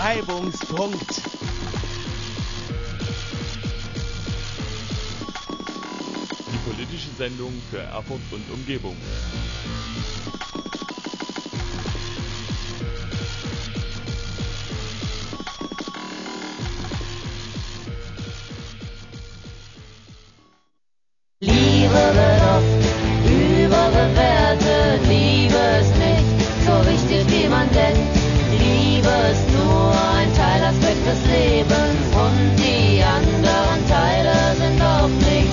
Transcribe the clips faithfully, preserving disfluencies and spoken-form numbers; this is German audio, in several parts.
Reibungspunkt. Die politische Sendung für Erfurt und Umgebung. Liebe wird oft überbewertet, Liebe ist nicht so wichtig, wie man denkt. Liebe ist nur ein Teilaspekt des Lebens und die anderen Teile sind auch nicht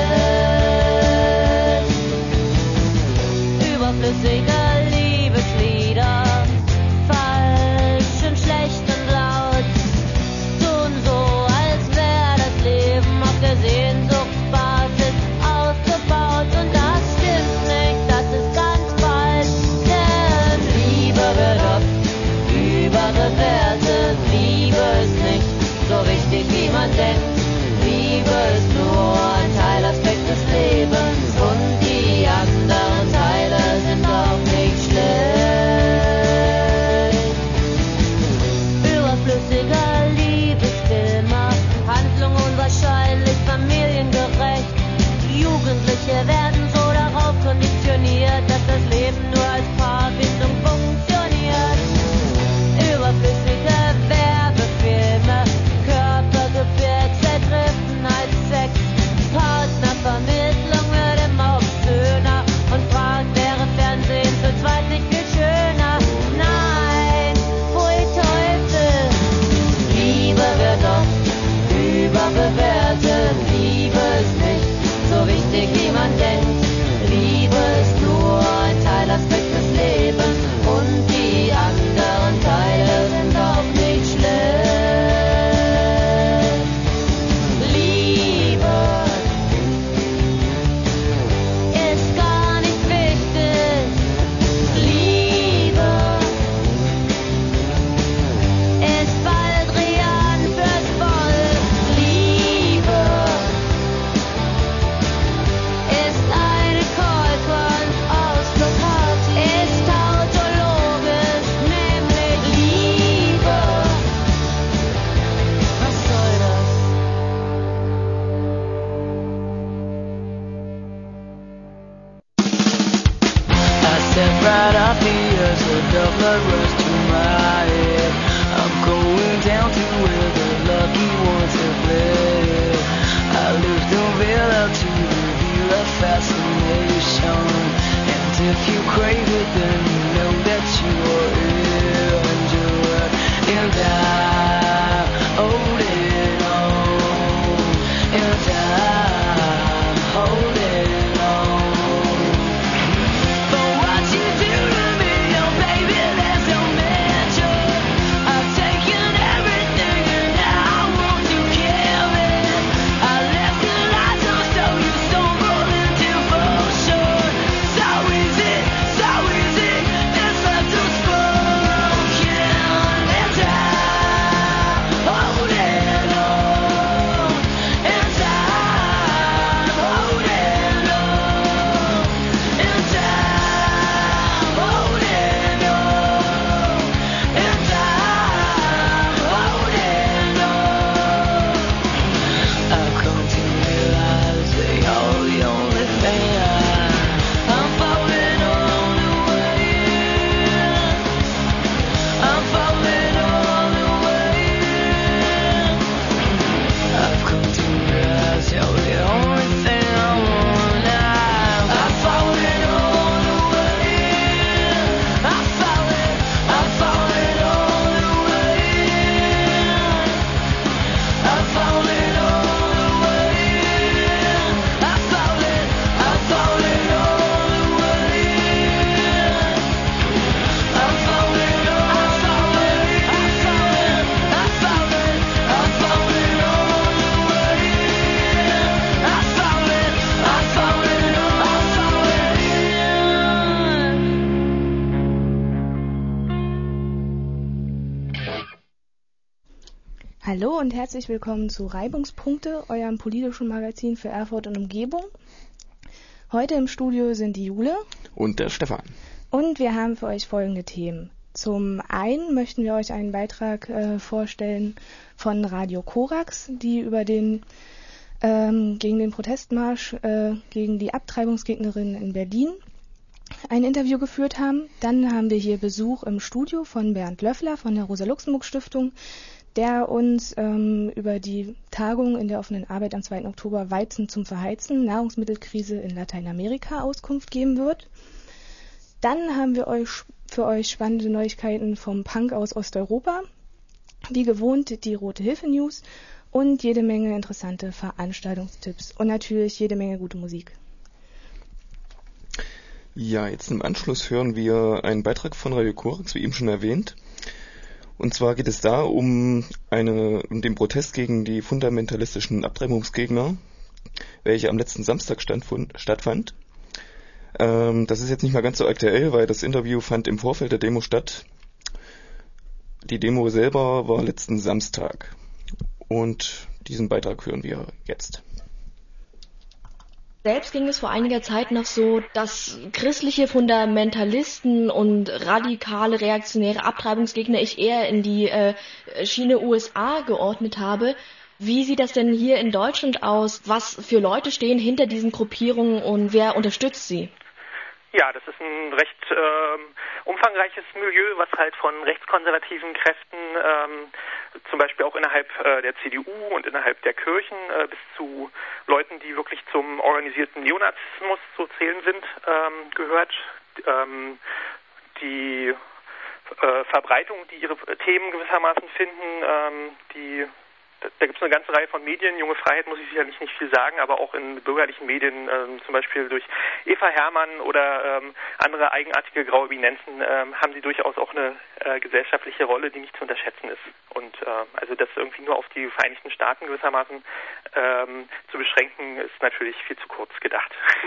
schlecht. Überflüssige Liebeslieder, falsch und schlecht und laut, tun so, als wäre das Leben auf der Sehnsuchtsbasis aufgebaut und das stimmt nicht, das ist ganz falsch, denn Liebe wird oft überbewertet, Liebe ist nicht so wichtig, wie man denkt, Liebe ist nur ein Teilaspekt des Lebens und die anderen Teile sind auch nicht schlecht. Überflüssige Liebesfilme, Handlung unwahrscheinlich familiengerecht. Jugendliche werden so darauf konditioniert, dass das Leben nur als Paarbindung funktioniert. Überflüssige Werbefilme, Körpergefährt, Zertrittenheit, Sex, Partnervermittlung wird immer obszöner und fragt, wäre Fernsehen zu zweit nicht viel schöner? Nein, pfui Teufel, Liebe wird oft überbewertet, Liebe ist nicht so wichtig, wie man denkt, Liebe ist nur ein Teilaspekt des Lebens und die anderen Teile sind auch nicht schlecht. Liebe ist gar nicht wichtig, Liebe ist Baldrian fürs Volk, Liebe ist eine Kolkon-Ausflugparty, ist tautologisch, nämlich Liebe. Was soll das? I step right off here as the blood rush to my head. I'm going down to where the lucky ones have led. I lift the veil out to reveal a fascination. And if you crave it, then you know that you are injured. And I hold it on. And I'm holding on. For what you do to me, oh baby, there's no measure. I've taken everything and now I want to give it. I left the lights on so you stumble into devotion. So easy, so easy, it's left unspoken. And I'm holding on. And I'm holding on. And I'm holding on. And I'm holding on. I've come to realize that you're the only thing I'm falling all the way in. I'm falling all the way in. I've come to realize you're the only thing I want now. I'm falling all the way in. I'm falling, I'm falling all the way in. I'm falling all the way in. I'm falling, I'm falling all the way in. I'm falling, I'm falling, I'm falling, I'm falling, I'm falling all the way in. I'm falling, I'm falling, I'm falling in. Hallo und herzlich willkommen zu Reibungspunkte, eurem politischen Magazin für Erfurt und Umgebung. Heute im Studio sind die Jule und der Stefan. Und wir haben für euch folgende Themen. Zum einen möchten wir euch einen Beitrag äh, vorstellen von Radio Korax, die über den ähm, gegen den Protestmarsch äh, gegen die Abtreibungsgegnerinnen in Berlin ein Interview geführt haben. Dann haben wir hier Besuch im Studio von Bernd Löffler von der Rosa-Luxemburg-Stiftung, der uns ähm, über die Tagung in der offenen Arbeit am zweiten Oktober Weizen zum Verheizen, Nahrungsmittelkrise in Lateinamerika Auskunft geben wird. Dann haben wir euch für euch spannende Neuigkeiten vom Punk aus Osteuropa, wie gewohnt die Rote Hilfe News und jede Menge interessante Veranstaltungstipps und natürlich jede Menge gute Musik. Ja, jetzt im Anschluss hören wir einen Beitrag von Radio Korax, wie eben schon erwähnt. Und zwar geht es da um, eine, um den Protest gegen die fundamentalistischen Abtreibungsgegner, welcher am letzten Samstag standfund, stattfand. Ähm, das ist jetzt nicht mal ganz so aktuell, weil das Interview fand im Vorfeld der Demo statt. Die Demo selber war letzten Samstag. Und diesen Beitrag hören wir jetzt. Selbst ging es vor einiger Zeit noch so, dass christliche Fundamentalisten und radikale reaktionäre Abtreibungsgegner ich eher in die äh, Schiene U S A geordnet habe. Wie sieht das denn hier in Deutschland aus? Was für Leute stehen hinter diesen Gruppierungen und wer unterstützt sie? Ja, das ist ein recht ähm, umfangreiches Milieu, was halt von rechtskonservativen Kräften, ähm, zum Beispiel auch innerhalb äh, der C D U und innerhalb der Kirchen, äh, bis zu Leuten, die wirklich zum organisierten Neonazismus zu zählen sind, ähm, gehört. Ähm, die äh, Verbreitung, die ihre Themen gewissermaßen finden, ähm, die Da gibt es eine ganze Reihe von Medien. Junge Freiheit muss ich sicherlich nicht viel sagen, aber auch in bürgerlichen Medien, ähm, zum Beispiel durch Eva Herrmann oder ähm, andere eigenartige graue Eminenzen, ähm, haben sie durchaus auch eine äh, gesellschaftliche Rolle, die nicht zu unterschätzen ist. Und äh, also das irgendwie nur auf die Vereinigten Staaten gewissermaßen ähm, zu beschränken, ist natürlich viel zu kurz gedacht.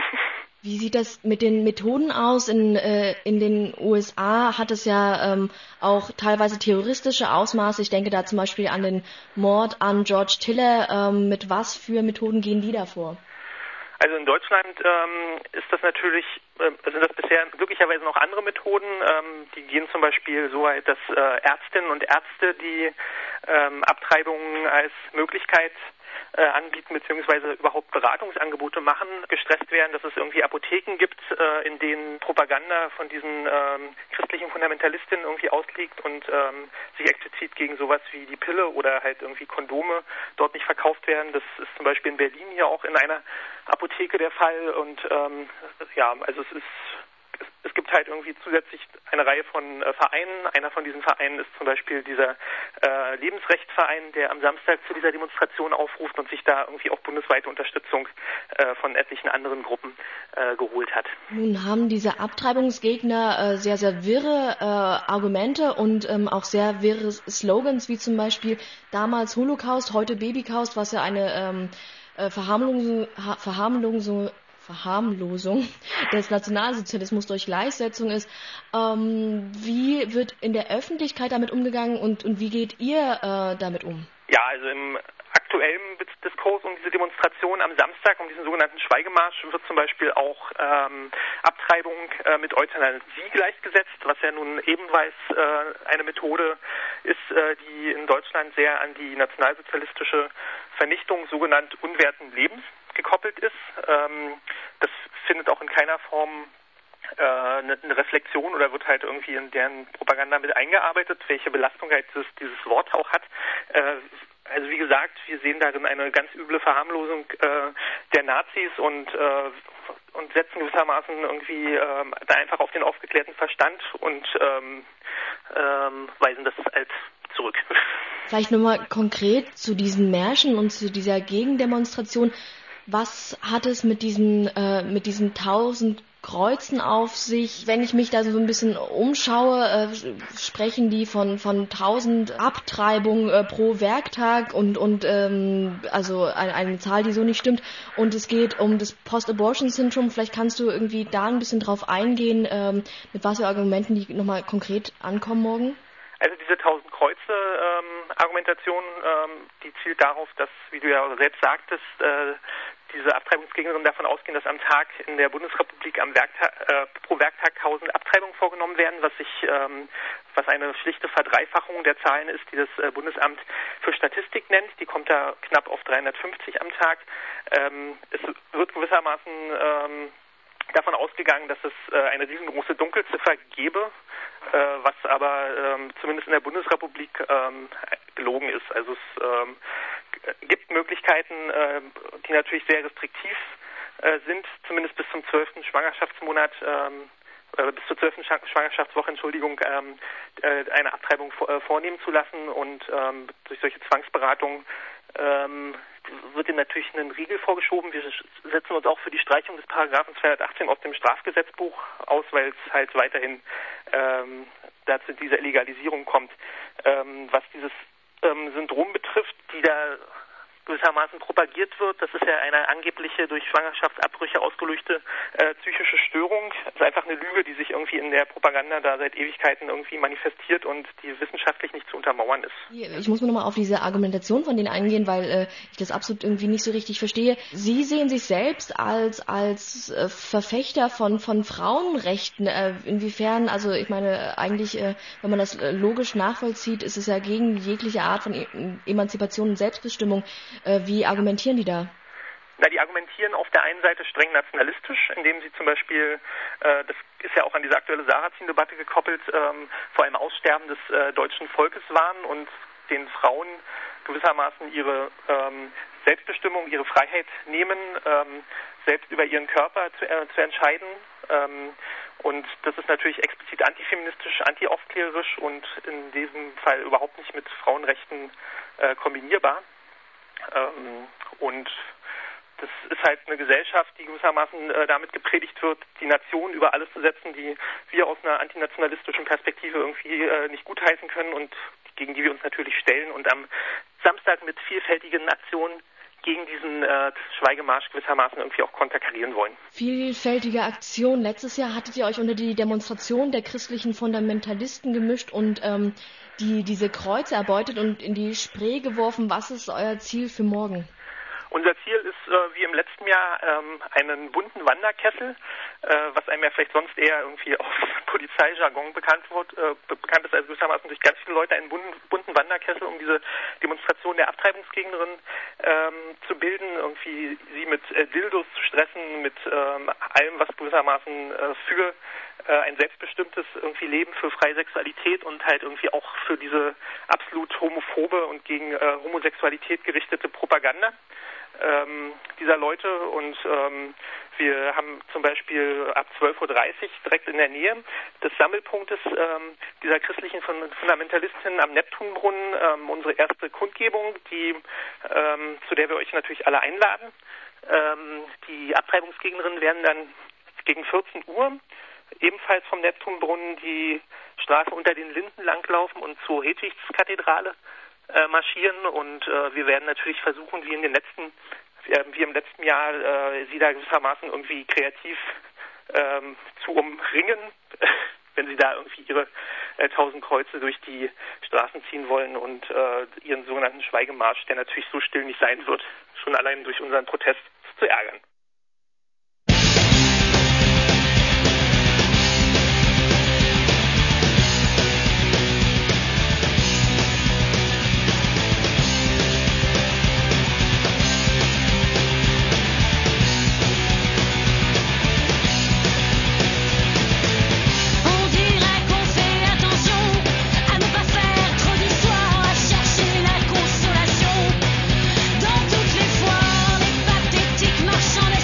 Wie sieht das mit den Methoden aus? In, äh, in den U S A hat es ja ähm, auch teilweise terroristische Ausmaße. Ich denke da zum Beispiel an den Mord an George Tiller. Ähm, mit was für Methoden gehen die da vor? Also in Deutschland ähm, ist das natürlich, äh, sind das bisher glücklicherweise noch andere Methoden. Ähm, die gehen zum Beispiel so weit, dass äh, Ärztinnen und Ärzte, die ähm, Abtreibungen als Möglichkeit äh, anbieten bzw. überhaupt Beratungsangebote machen, gestresst werden, dass es irgendwie Apotheken gibt, äh, in denen Propaganda von diesen ähm, christlichen Fundamentalistinnen irgendwie ausliegt und ähm, sich explizit gegen sowas wie die Pille oder halt irgendwie Kondome dort nicht verkauft werden. Das ist zum Beispiel in Berlin hier auch in einer Apotheke der Fall und ähm, ja, also es ist Es gibt halt irgendwie zusätzlich eine Reihe von äh, Vereinen. Einer von diesen Vereinen ist zum Beispiel dieser äh, Lebensrechtsverein, der am Samstag zu dieser Demonstration aufruft und sich da irgendwie auch bundesweite Unterstützung äh, von etlichen anderen Gruppen äh, geholt hat. Nun haben diese Abtreibungsgegner äh, sehr, sehr wirre äh, Argumente und ähm, auch sehr wirre Slogans, wie zum Beispiel damals Holocaust, heute Babycaust, was ja eine ähm, äh, Verharmlosung, ha- Verharmlosung Verharmlosung des Nationalsozialismus durch Gleichsetzung ist. Ähm, wie wird in der Öffentlichkeit damit umgegangen und, und wie geht ihr äh, damit um? Ja, also im aktuellen Diskurs um diese Demonstration am Samstag, um diesen sogenannten Schweigemarsch, wird zum Beispiel auch ähm, Abtreibung äh, mit Euthanasie gleichgesetzt, was ja nun ebenfalls äh, eine Methode ist, äh, die in Deutschland sehr an die nationalsozialistische Vernichtung sogenannt unwerten Lebens gekoppelt ist. Ähm, das findet auch in keiner Form äh, eine, eine Reflexion oder wird halt irgendwie in deren Propaganda mit eingearbeitet, welche Belastung halt dieses, dieses Wort auch hat. Äh, also wie gesagt, wir sehen darin eine ganz üble Verharmlosung äh, der Nazis und äh, und setzen gewissermaßen irgendwie äh, da einfach auf den aufgeklärten Verstand und ähm, ähm, weisen das halt zurück. Vielleicht nochmal konkret zu diesen Märschen und zu dieser Gegendemonstration. Was hat es mit diesen äh, mit diesen tausend Kreuzen auf sich? Wenn ich mich da so ein bisschen umschaue, äh, sprechen die von von tausend Abtreibungen äh, pro Werktag und und ähm, also eine, eine Zahl, die so nicht stimmt. Und es geht um das Post-Abortion-Syndrom. Vielleicht kannst du irgendwie da ein bisschen drauf eingehen, ähm, mit was für Argumenten die nochmal konkret ankommen morgen? Also diese tausend Kreuze ähm, Argumentation, ähm, die zielt darauf, dass, wie du ja selbst sagtest, äh, diese Abtreibungsgegnerinnen davon ausgehen, dass am Tag in der Bundesrepublik am Werktag, äh, pro Werktag tausend Abtreibungen vorgenommen werden, was sich, ähm, was eine schlichte Verdreifachung der Zahlen ist, die das äh, Bundesamt für Statistik nennt. Die kommt da knapp auf dreihundertfünfzig am Tag. Ähm, es wird gewissermaßen ähm, davon ausgegangen, dass es äh, eine riesengroße Dunkelziffer gäbe, äh, was aber ähm, zumindest in der Bundesrepublik ähm, gelogen ist. Also es ähm, gibt Möglichkeiten, äh, die natürlich sehr restriktiv äh, sind, zumindest bis zum zwölften Schwangerschaftsmonat, ähm, äh, bis zur zwölften Schwangerschaftswoche, Entschuldigung, ähm, äh, eine Abtreibung vor, äh, vornehmen zu lassen, und ähm, durch solche Zwangsberatungen ähm, wird ihm natürlich einen Riegel vorgeschoben. Wir setzen uns auch für die Streichung des Paragraphen zweihundertachtzehn aus dem Strafgesetzbuch aus, weil es halt weiterhin ähm, dazu dieser Illegalisierung kommt. Ähm, was dieses ähm, Syndrom betrifft, die da gewissermaßen propagiert wird, das ist ja eine angebliche durch Schwangerschaftsabbrüche ausgelöste äh, psychische Störung. Das ist einfach eine Lüge, die sich irgendwie in der Propaganda da seit Ewigkeiten irgendwie manifestiert und die wissenschaftlich nicht zu untermauern ist. Ich muss mir nochmal auf diese Argumentation von denen eingehen, weil äh, ich das absolut irgendwie nicht so richtig verstehe. Sie sehen sich selbst als als äh, Verfechter von von Frauenrechten. Äh, inwiefern, also ich meine, eigentlich, äh, wenn man das äh, logisch nachvollzieht, ist es ja gegen jegliche Art von e- Emanzipation und Selbstbestimmung. Wie argumentieren die da? Na, die argumentieren auf der einen Seite streng nationalistisch, indem sie zum Beispiel, äh, das ist ja auch an diese aktuelle Sarrazin-Debatte gekoppelt, ähm, vor einem Aussterben des äh, deutschen Volkes warnen und den Frauen gewissermaßen ihre ähm, Selbstbestimmung, ihre Freiheit nehmen, ähm, selbst über ihren Körper zu, äh, zu entscheiden. Ähm, und das ist natürlich explizit antifeministisch, antiaufklärerisch und in diesem Fall überhaupt nicht mit Frauenrechten äh, kombinierbar. Ähm, und das ist halt eine Gesellschaft, die gewissermaßen äh, damit gepredigt wird, die Nation über alles zu setzen, die wir aus einer antinationalistischen Perspektive irgendwie äh, nicht gutheißen können und gegen die wir uns natürlich stellen und am Samstag mit vielfältigen Aktionen gegen diesen äh, Schweigemarsch gewissermaßen irgendwie auch konterkarieren wollen. Vielfältige Aktion. Letztes Jahr hattet ihr euch unter die Demonstration der christlichen Fundamentalisten gemischt und ähm, die diese Kreuze erbeutet und in die Spree geworfen. Was ist euer Ziel für morgen? Unser Ziel ist, äh, wie im letzten Jahr, ähm, einen bunten Wanderkessel, äh, was einem ja vielleicht sonst eher irgendwie auf Polizeijargon bekannt wird, äh, bekannt ist, also gewissermaßen durch ganz viele Leute einen bunten, bunten Wanderkessel, um diese Demonstration der Abtreibungsgegnerin ähm, zu bilden, irgendwie sie mit äh, Dildos zu stressen, mit ähm, allem, was gewissermaßen äh, für äh, ein selbstbestimmtes irgendwie Leben, für freie Sexualität und halt irgendwie auch für diese absolut homophobe und gegen äh, Homosexualität gerichtete Propaganda Ähm, dieser Leute, und ähm, wir haben zum Beispiel ab zwölf Uhr dreißig direkt in der Nähe des Sammelpunktes ähm, dieser christlichen Fundamentalistin am Neptunbrunnen ähm, unsere erste Kundgebung, die ähm, zu der wir euch natürlich alle einladen. Ähm, die Abtreibungsgegnerinnen werden dann gegen vierzehn Uhr ebenfalls vom Neptunbrunnen die Straße unter den Linden langlaufen und zur Hedwigskathedrale Äh, marschieren, und äh, wir werden natürlich versuchen, wie in den letzten, äh, wie im letzten Jahr, äh, sie da gewissermaßen irgendwie kreativ ähm, zu umringen, wenn sie da irgendwie ihre äh, tausend Kreuze durch die Straßen ziehen wollen und äh, ihren sogenannten Schweigemarsch, der natürlich so still nicht sein wird, schon allein durch unseren Protest zu ärgern. Marchand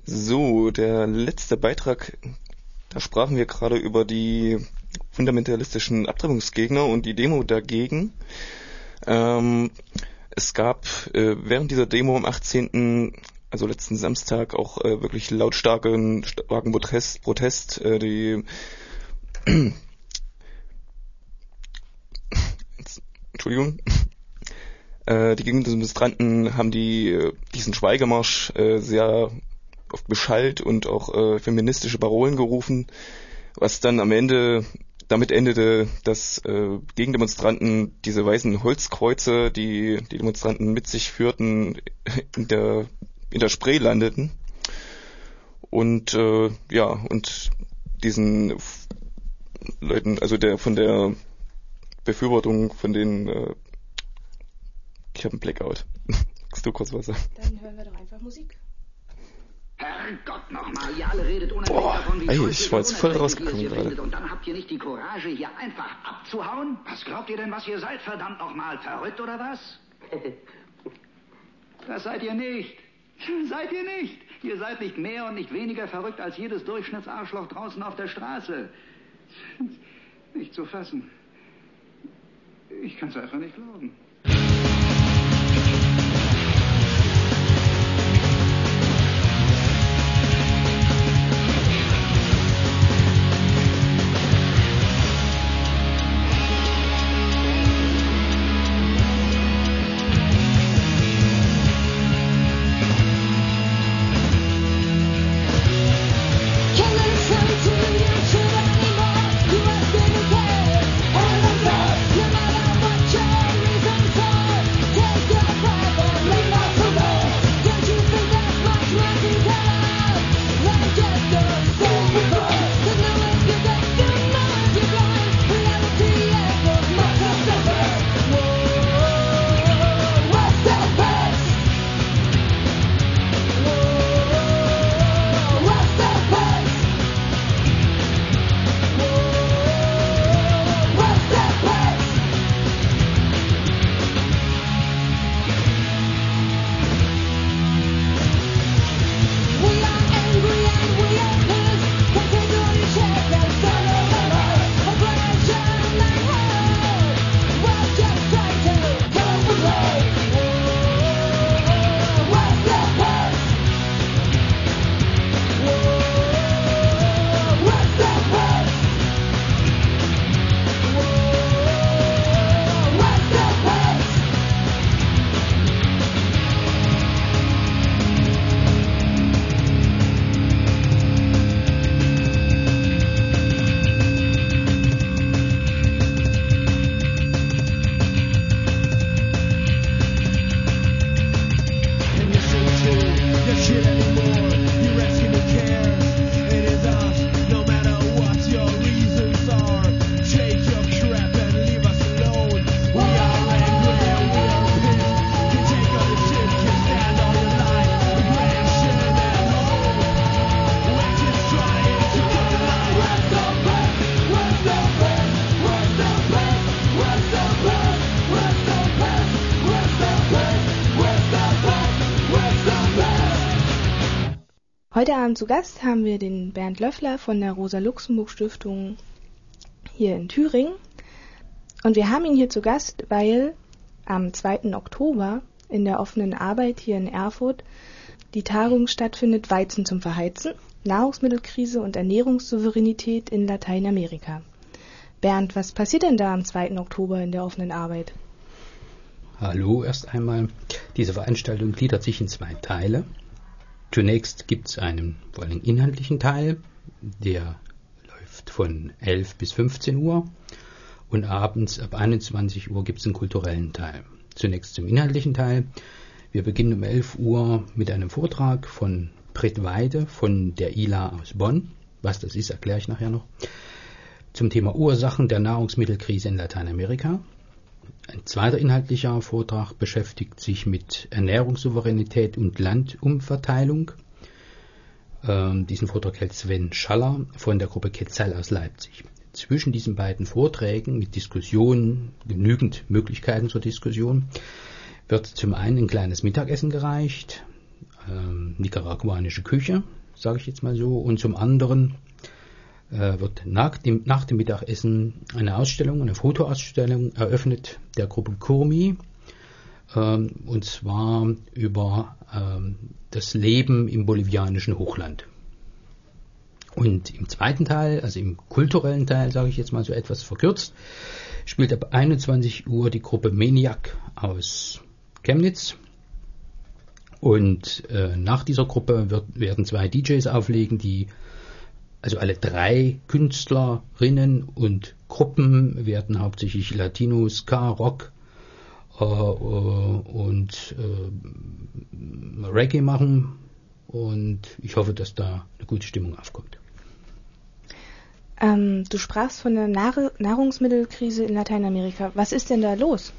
So, der letzte Beitrag, da sprachen wir gerade über die fundamentalistischen Abtreibungsgegner und die Demo dagegen. Ähm, es gab äh, während dieser Demo am achtzehnten also letzten Samstag, auch äh, wirklich lautstarken starken Protest, Protest äh, die Entschuldigung. Äh, die Gegendemonstranten haben die äh, diesen Schweigemarsch äh, sehr oft beschallt und auch äh, feministische Parolen gerufen, was dann am Ende damit endete, dass äh, Gegendemonstranten diese weißen Holzkreuze, die die Demonstranten mit sich führten, in der in der Spree landeten und äh, ja und diesen F- Leuten, also der von der Befürwortung von den äh, ich habe einen Blackout. Kannst du kurz was sagen? Dann hören wir doch einfach Musik. Herrgott nochmal, ihr alle redet unendlich Boah, davon, wie ey, toll ich war jetzt voll rausgekommen ihr gerade. findet, und dann habt ihr nicht die Courage, hier einfach abzuhauen? Was glaubt ihr denn, was ihr seid, verdammt nochmal? Verrückt oder was? Das seid ihr nicht. Seid ihr nicht. Ihr seid nicht mehr und nicht weniger verrückt als jedes Durchschnittsarschloch draußen auf der Straße. Nicht zu fassen. Ich kann es einfach nicht glauben. Heute Abend zu Gast haben wir den Bernd Löffler von der Rosa-Luxemburg-Stiftung hier in Thüringen. Und wir haben ihn hier zu Gast, weil am zweiten Oktober in der offenen Arbeit hier in Erfurt die Tagung stattfindet, Weizen zum Verheizen, Nahrungsmittelkrise und Ernährungssouveränität in Lateinamerika. Bernd, was passiert denn da am zweiten Oktober in der offenen Arbeit? Hallo erst einmal. Diese Veranstaltung gliedert sich in zwei Teile. Zunächst gibt es einen vor allem inhaltlichen Teil, der läuft von elf bis fünfzehn Uhr und abends ab einundzwanzig Uhr gibt es einen kulturellen Teil. Zunächst zum inhaltlichen Teil. Wir beginnen um elf Uhr mit einem Vortrag von Britt Weide von der I L A aus Bonn. Was das ist, erkläre ich nachher noch. Zum Thema Ursachen der Nahrungsmittelkrise in Lateinamerika. Ein zweiter inhaltlicher Vortrag beschäftigt sich mit Ernährungssouveränität und Landumverteilung. Ähm, diesen Vortrag hält Sven Schaller von der Gruppe Quetzal aus Leipzig. Zwischen diesen beiden Vorträgen mit Diskussionen, genügend Möglichkeiten zur Diskussion, wird zum einen ein kleines Mittagessen gereicht, ähm, nicaraguanische Küche, sage ich jetzt mal so, und zum anderen äh, wird nach dem, nach dem Mittagessen eine Ausstellung, eine Fotoausstellung eröffnet der Gruppe Curmi, ähm, und zwar über ähm, das Leben im bolivianischen Hochland. Und im zweiten Teil, also im kulturellen Teil, sage ich jetzt mal so etwas verkürzt, spielt ab einundzwanzig Uhr die Gruppe Maniac aus Chemnitz. Und äh, nach dieser Gruppe wird, werden zwei D Js auflegen, die, also alle drei Künstlerinnen und Gruppen werden hauptsächlich Latino, Ska, Rock äh, und äh, Reggae machen. Und ich hoffe, dass da eine gute Stimmung aufkommt. Ähm, du sprachst von der Nahr- Nahrungsmittelkrise in Lateinamerika. Was ist denn da los?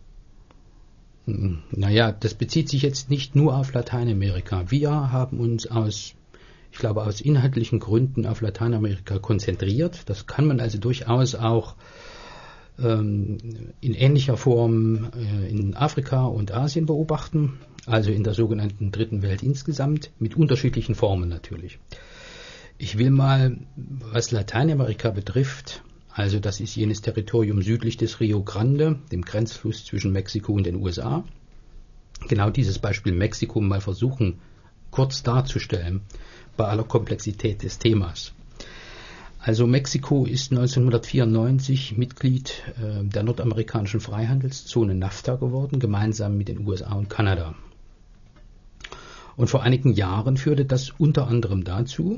Naja, das bezieht sich jetzt nicht nur auf Lateinamerika. Wir haben uns aus, ich glaube, aus inhaltlichen Gründen auf Lateinamerika konzentriert. Das kann man also durchaus auch ähm, in ähnlicher Form äh, in Afrika und Asien beobachten, also in der sogenannten Dritten Welt insgesamt, mit unterschiedlichen Formen natürlich. Ich will mal, was Lateinamerika betrifft, also das ist jenes Territorium südlich des Rio Grande, dem Grenzfluss zwischen Mexiko und den U S A. Genau dieses Beispiel Mexiko mal versuchen, kurz darzustellen, bei aller Komplexität des Themas. Also Mexiko ist neunzehnhundertvierundneunzig Mitglied äh, der nordamerikanischen Freihandelszone NAFTA geworden, gemeinsam mit den U S A und Kanada. Und vor einigen Jahren führte das unter anderem dazu,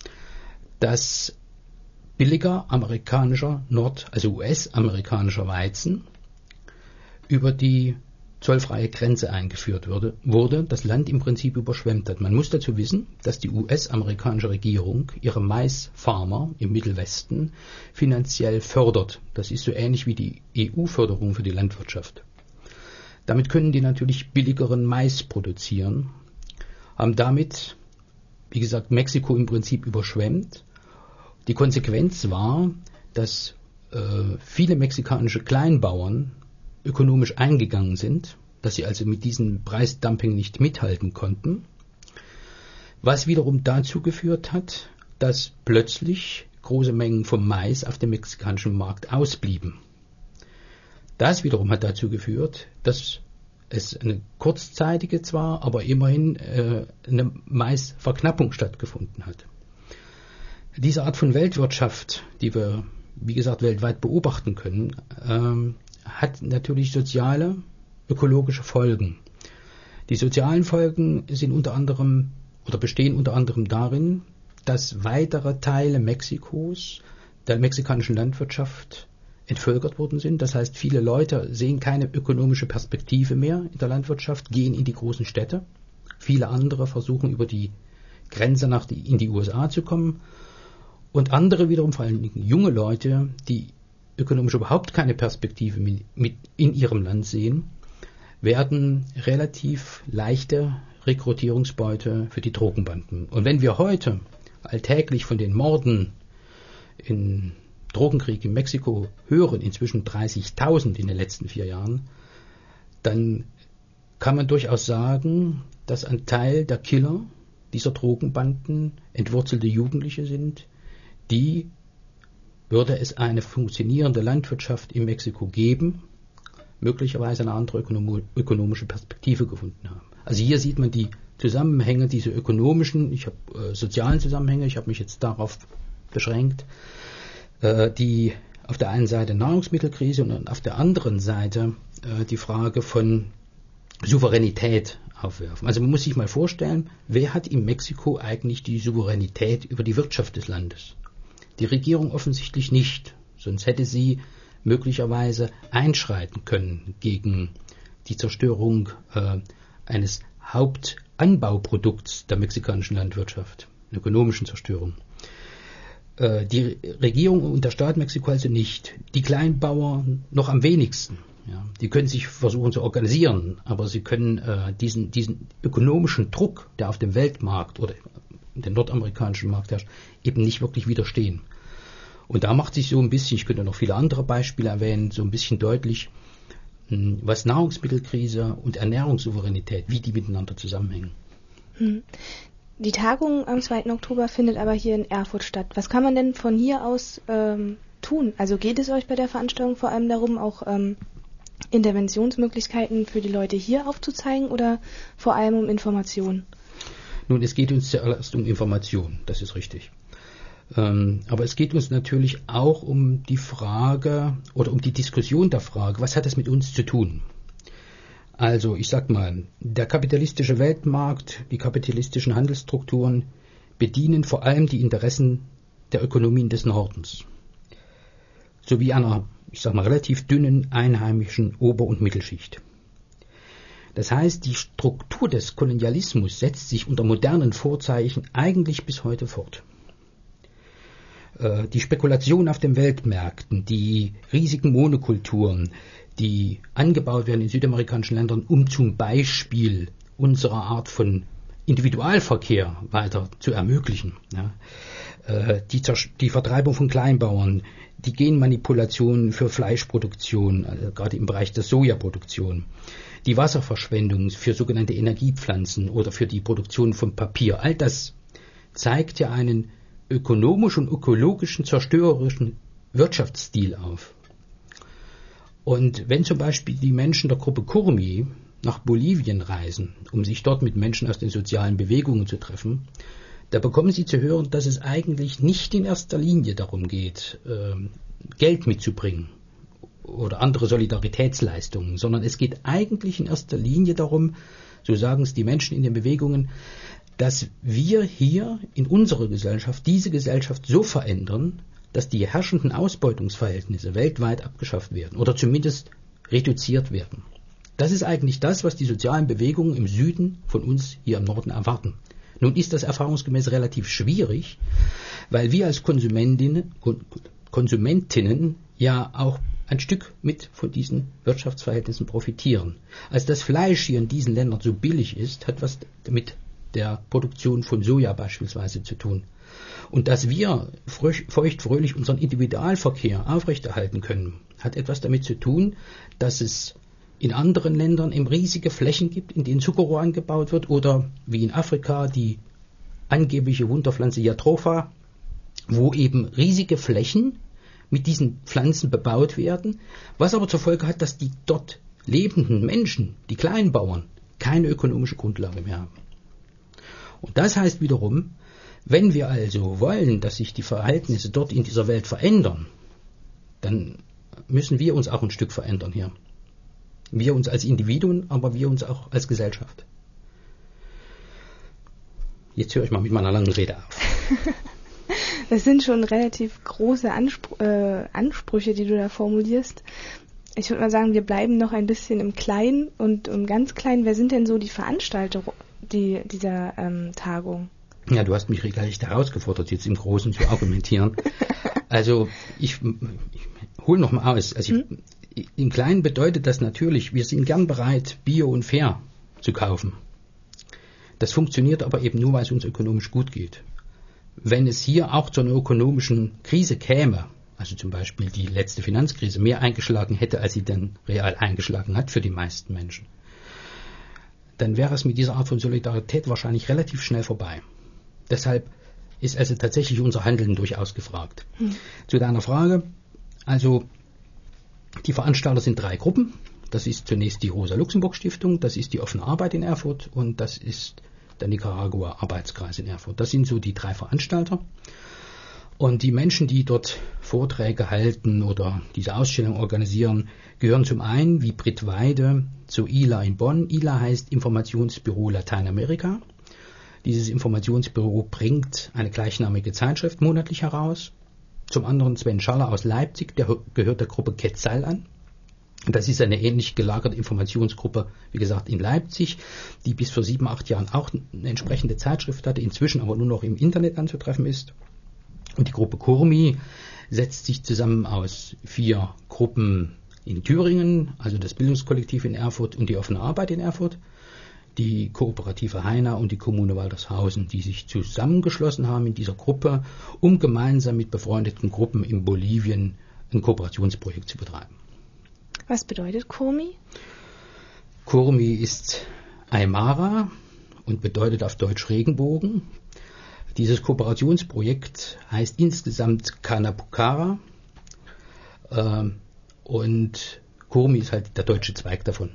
dass billiger amerikanischer Nord-, also U S-amerikanischer Weizen über die zollfreie Grenze eingeführt wurde, wurde, das Land im Prinzip überschwemmt hat. Man muss dazu wissen, dass die U S-amerikanische Regierung ihre Maisfarmer im Mittelwesten finanziell fördert. Das ist so ähnlich wie die E U-Förderung für die Landwirtschaft. Damit können die natürlich billigeren Mais produzieren, haben damit, wie gesagt, Mexiko im Prinzip überschwemmt. Die Konsequenz war, dass äh, viele mexikanische Kleinbauern ökonomisch eingegangen sind, dass sie also mit diesem Preisdumping nicht mithalten konnten, was wiederum dazu geführt hat, dass plötzlich große Mengen vom Mais auf dem mexikanischen Markt ausblieben. Das wiederum hat dazu geführt, dass es eine kurzzeitige zwar, aber immerhin äh, eine Maisverknappung stattgefunden hat. Diese Art von Weltwirtschaft, die wir, wie gesagt, weltweit beobachten können, ähm, hat natürlich soziale, ökologische Folgen. Die sozialen Folgen sind unter anderem oder bestehen unter anderem darin, dass weitere Teile Mexikos, der mexikanischen Landwirtschaft, entvölkert worden sind. Das heißt, viele Leute sehen keine ökonomische Perspektive mehr in der Landwirtschaft, gehen in die großen Städte. Viele andere versuchen über die Grenze nach die, in die U S A zu kommen. Und andere wiederum, vor allem junge Leute, die ökonomisch überhaupt keine Perspektive mit, mit in ihrem Land sehen, werden relativ leichte Rekrutierungsbeute für die Drogenbanden. Und wenn wir heute alltäglich von den Morden im Drogenkrieg in Mexiko hören, inzwischen dreißigtausend in den letzten vier Jahren, dann kann man durchaus sagen, dass ein Teil der Killer dieser Drogenbanden entwurzelte Jugendliche sind, die, würde es eine funktionierende Landwirtschaft in Mexiko geben, möglicherweise eine andere ökonom- ökonomische Perspektive gefunden haben. Also hier sieht man die Zusammenhänge, diese ökonomischen, ich habe äh, sozialen Zusammenhänge, ich habe mich jetzt darauf beschränkt, äh, die auf der einen Seite Nahrungsmittelkrise und auf der anderen Seite äh, die Frage von Souveränität aufwerfen. Also man muss sich mal vorstellen, wer hat in Mexiko eigentlich die Souveränität über die Wirtschaft des Landes? Die Regierung offensichtlich nicht, sonst hätte sie möglicherweise einschreiten können gegen die Zerstörung äh, eines Hauptanbauprodukts der mexikanischen Landwirtschaft, eine ökonomischen Zerstörung. Äh, die Regierung und der Staat Mexiko also nicht, die Kleinbauern noch am wenigsten. Ja, die können sich versuchen zu organisieren, aber sie können äh, diesen, diesen ökonomischen Druck, der auf dem Weltmarkt oder den nordamerikanischen Markt herrscht, eben nicht wirklich widerstehen. Und da macht sich so ein bisschen, ich könnte noch viele andere Beispiele erwähnen, so ein bisschen deutlich, was Nahrungsmittelkrise und Ernährungssouveränität, wie die miteinander zusammenhängen. Hm. Die Tagung am zweiten Oktober findet aber hier in Erfurt statt. Was kann man denn von hier aus ähm, tun? Also geht es euch bei der Veranstaltung vor allem darum, auch ähm, Interventionsmöglichkeiten für die Leute hier aufzuzeigen oder vor allem um Informationen? Nun, es geht uns zuerst um Information, das ist richtig. Ähm, aber es geht uns natürlich auch um die Frage oder um die Diskussion der Frage, was hat das mit uns zu tun? Also, ich sag mal, der kapitalistische Weltmarkt, die kapitalistischen Handelsstrukturen bedienen vor allem die Interessen der Ökonomien des Nordens, sowie einer, ich sag mal, relativ dünnen einheimischen Ober- und Mittelschicht. Das heißt, die Struktur des Kolonialismus setzt sich unter modernen Vorzeichen eigentlich bis heute fort. Die Spekulation auf den Weltmärkten, die riesigen Monokulturen, die angebaut werden in südamerikanischen Ländern, um zum Beispiel unsere Art von Individualverkehr weiter zu ermöglichen. Ja. Die, die Vertreibung von Kleinbauern, die Genmanipulation für Fleischproduktion, also gerade im Bereich der Sojaproduktion, die Wasserverschwendung für sogenannte Energiepflanzen oder für die Produktion von Papier, all das zeigt ja einen ökonomischen und ökologischen, zerstörerischen Wirtschaftsstil auf. Und wenn zum Beispiel die Menschen der Gruppe Kurmi nach Bolivien reisen, um sich dort mit Menschen aus den sozialen Bewegungen zu treffen, da bekommen sie zu hören, dass es eigentlich nicht in erster Linie darum geht, äh, Geld mitzubringen oder andere Solidaritätsleistungen, sondern es geht eigentlich in erster Linie darum, so sagen es die Menschen in den Bewegungen, dass wir hier in unserer Gesellschaft diese Gesellschaft so verändern, dass die herrschenden Ausbeutungsverhältnisse weltweit abgeschafft werden oder zumindest reduziert werden. Das ist eigentlich das, was die sozialen Bewegungen im Süden von uns hier im Norden erwarten. Nun ist das erfahrungsgemäß relativ schwierig, weil wir als Konsumentinnen, Konsumentinnen ja auch ein Stück mit von diesen Wirtschaftsverhältnissen profitieren. Als das Fleisch hier in diesen Ländern so billig ist, hat was mit der Produktion von Soja beispielsweise zu tun. Und dass wir feuchtfröhlich unseren Individualverkehr aufrechterhalten können, hat etwas damit zu tun, dass es in anderen Ländern eben riesige Flächen gibt, in denen Zuckerrohr angebaut wird, oder wie in Afrika die angebliche Wunderpflanze Jatropha, wo eben riesige Flächen mit diesen Pflanzen bebaut werden, was aber zur Folge hat, dass die dort lebenden Menschen, die Kleinbauern, keine ökonomische Grundlage mehr haben. Und das heißt wiederum, wenn wir also wollen, dass sich die Verhältnisse dort in dieser Welt verändern, dann müssen wir uns auch ein Stück verändern hier. Wir uns als Individuen, aber wir uns auch als Gesellschaft. Jetzt höre ich mal mit meiner langen Rede auf. Das sind schon relativ große Anspr- äh, Ansprüche, die du da formulierst. Ich würde mal sagen, wir bleiben noch ein bisschen im Kleinen und im ganz Kleinen. Wer sind denn so die Veranstalter die, dieser ähm, Tagung? Ja, du hast mich regelrecht herausgefordert, jetzt im Großen zu argumentieren. Also ich, ich hole noch mal aus. Also ich, hm? Im Kleinen bedeutet das natürlich, wir sind gern bereit, Bio und Fair zu kaufen. Das funktioniert aber eben nur, weil es uns ökonomisch gut geht. Wenn es hier auch zu einer ökonomischen Krise käme, also zum Beispiel die letzte Finanzkrise mehr eingeschlagen hätte, als sie dann real eingeschlagen hat für die meisten Menschen, dann wäre es mit dieser Art von Solidarität wahrscheinlich relativ schnell vorbei. Deshalb ist also tatsächlich unser Handeln durchaus gefragt. Hm. Zu deiner Frage, also die Veranstalter sind drei Gruppen. Das ist zunächst die Rosa-Luxemburg-Stiftung, das ist die Offene Arbeit in Erfurt und das ist der Nicaragua-Arbeitskreis in Erfurt. Das sind so die drei Veranstalter. Und die Menschen, die dort Vorträge halten oder diese Ausstellung organisieren, gehören zum einen, wie Britt Weide, zu I L A in Bonn. I L A heißt Informationsbüro Lateinamerika. Dieses Informationsbüro bringt eine gleichnamige Zeitschrift monatlich heraus. Zum anderen Sven Schaller aus Leipzig, der gehört der Gruppe Quetzal an. Das ist eine ähnlich gelagerte Informationsgruppe, wie gesagt, in Leipzig, die bis vor sieben, acht Jahren auch eine entsprechende Zeitschrift hatte, inzwischen aber nur noch im Internet anzutreffen ist. Und die Gruppe Kurmi setzt sich zusammen aus vier Gruppen in Thüringen, also das Bildungskollektiv in Erfurt und die Offene Arbeit in Erfurt, die Kooperative Heina und die Kommune Waltershausen, die sich zusammengeschlossen haben in dieser Gruppe, um gemeinsam mit befreundeten Gruppen in Bolivien ein Kooperationsprojekt zu betreiben. Was bedeutet Kurmi? Kurmi ist Aymara und bedeutet auf Deutsch Regenbogen. Dieses Kooperationsprojekt heißt insgesamt Kanapukara äh, und Kurmi ist halt der deutsche Zweig davon.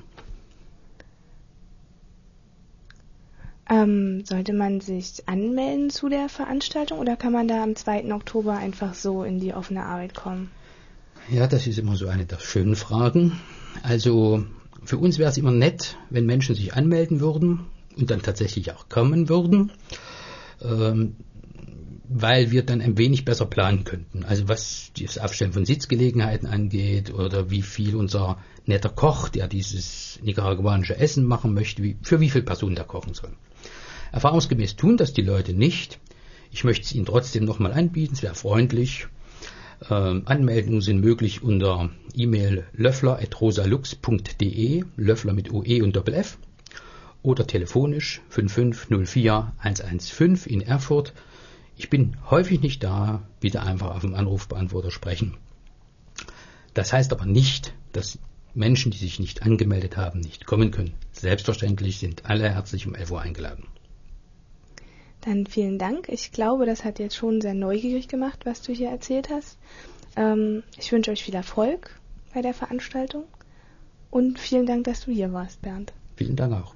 Ähm, sollte man sich anmelden zu der Veranstaltung oder kann man da am zweiten Oktober einfach so in die offene Arbeit kommen? Ja, das ist immer so eine der schönen Fragen. Also für uns wäre es immer nett, wenn Menschen sich anmelden würden und dann tatsächlich auch kommen würden, ähm, weil wir dann ein wenig besser planen könnten. Also was das Aufstellen von Sitzgelegenheiten angeht oder wie viel unser netter Koch, der dieses nicaraguanische Essen machen möchte, wie, für wie viele Personen der kochen soll. Erfahrungsgemäß tun das die Leute nicht. Ich möchte es Ihnen trotzdem nochmal anbieten, es wäre freundlich. Ähm, Anmeldungen sind möglich unter E-Mail löffler at rosalux punkt de, Löffler mit O E und Doppel F, oder telefonisch fünf fünf null vier eins eins fünf in Erfurt. Ich bin häufig nicht da, bitte einfach auf dem Anrufbeantworter sprechen. Das heißt aber nicht, dass Menschen, die sich nicht angemeldet haben, nicht kommen können. Selbstverständlich sind alle herzlich um elf Uhr eingeladen. Dann vielen Dank. Ich glaube, das hat jetzt schon sehr neugierig gemacht, was du hier erzählt hast. Ähm, ich wünsche euch viel Erfolg bei der Veranstaltung und vielen Dank, dass du hier warst, Bernd. Vielen Dank auch.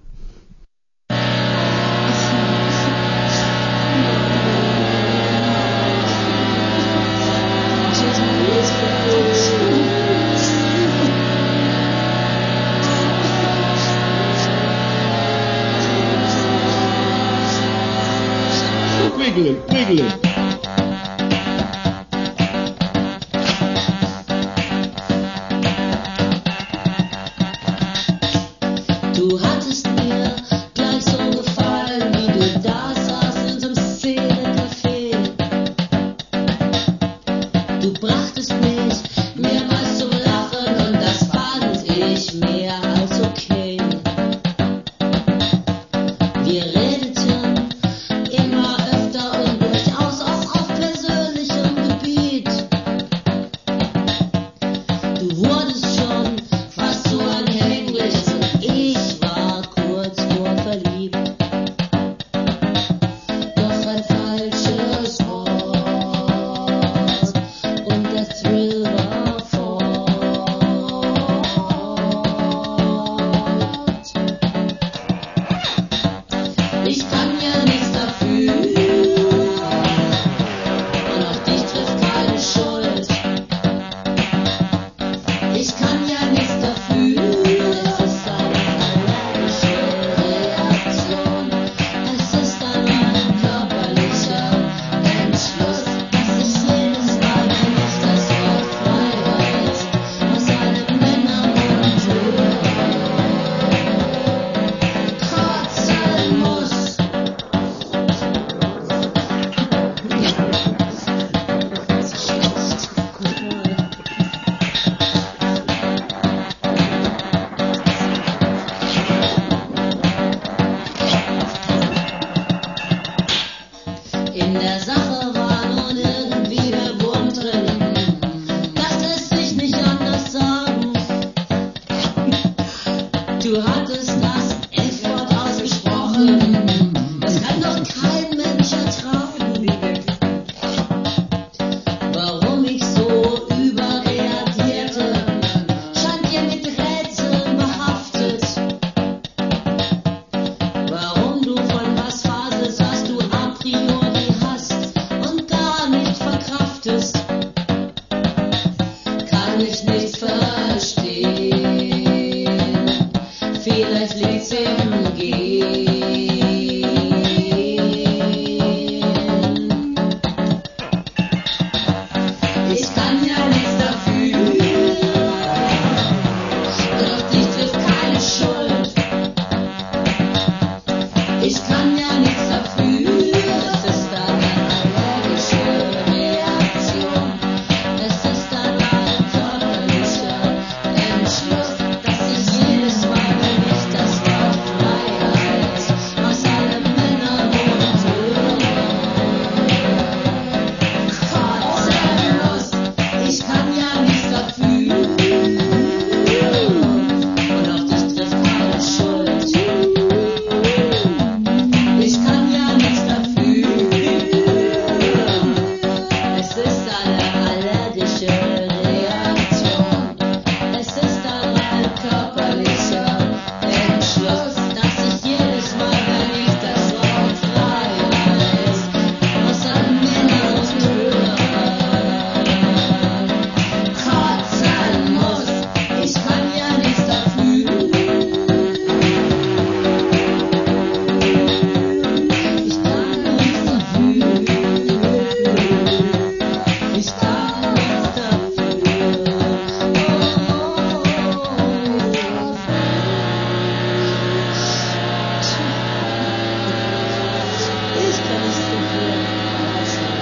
Wiggle, wiggle. Du hattest mir gleich so gefallen, wie du da saßt in so einem Szene-Café. Du brachtest mich mehrmals zum Lachen und das fand ich mehr als okay. Wir redeten immer öfter und durchaus auch auf persönlichem Gebiet. Du wurdest schon fast so anhänglich und ich war kurz vor verliebt. Doch ein falsches Wort und der Thrill war fort. Ich kann ja nichts dafür und auf dich trifft keine Schuld. Ich kann ja nichts dafür, es ist eine allergische Reaktion. Es ist ein körperlicher Entschluss, dass ich jedes Mal, wenn ich das Wort Freiheit aus einem Männermund höre, kotzen muss. In der Sache war nun irgendwie der Wurm drin. Das lässt sich nicht anders sagen. Du hattest das F-Wort ausgesprochen. Das kann doch kein Mensch ertragen. Warum ich so überreagierte, scheint dir mit Rätseln behaftet. Warum du von was faselst, was du a priori hast und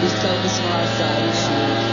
Bis das Wasser ist.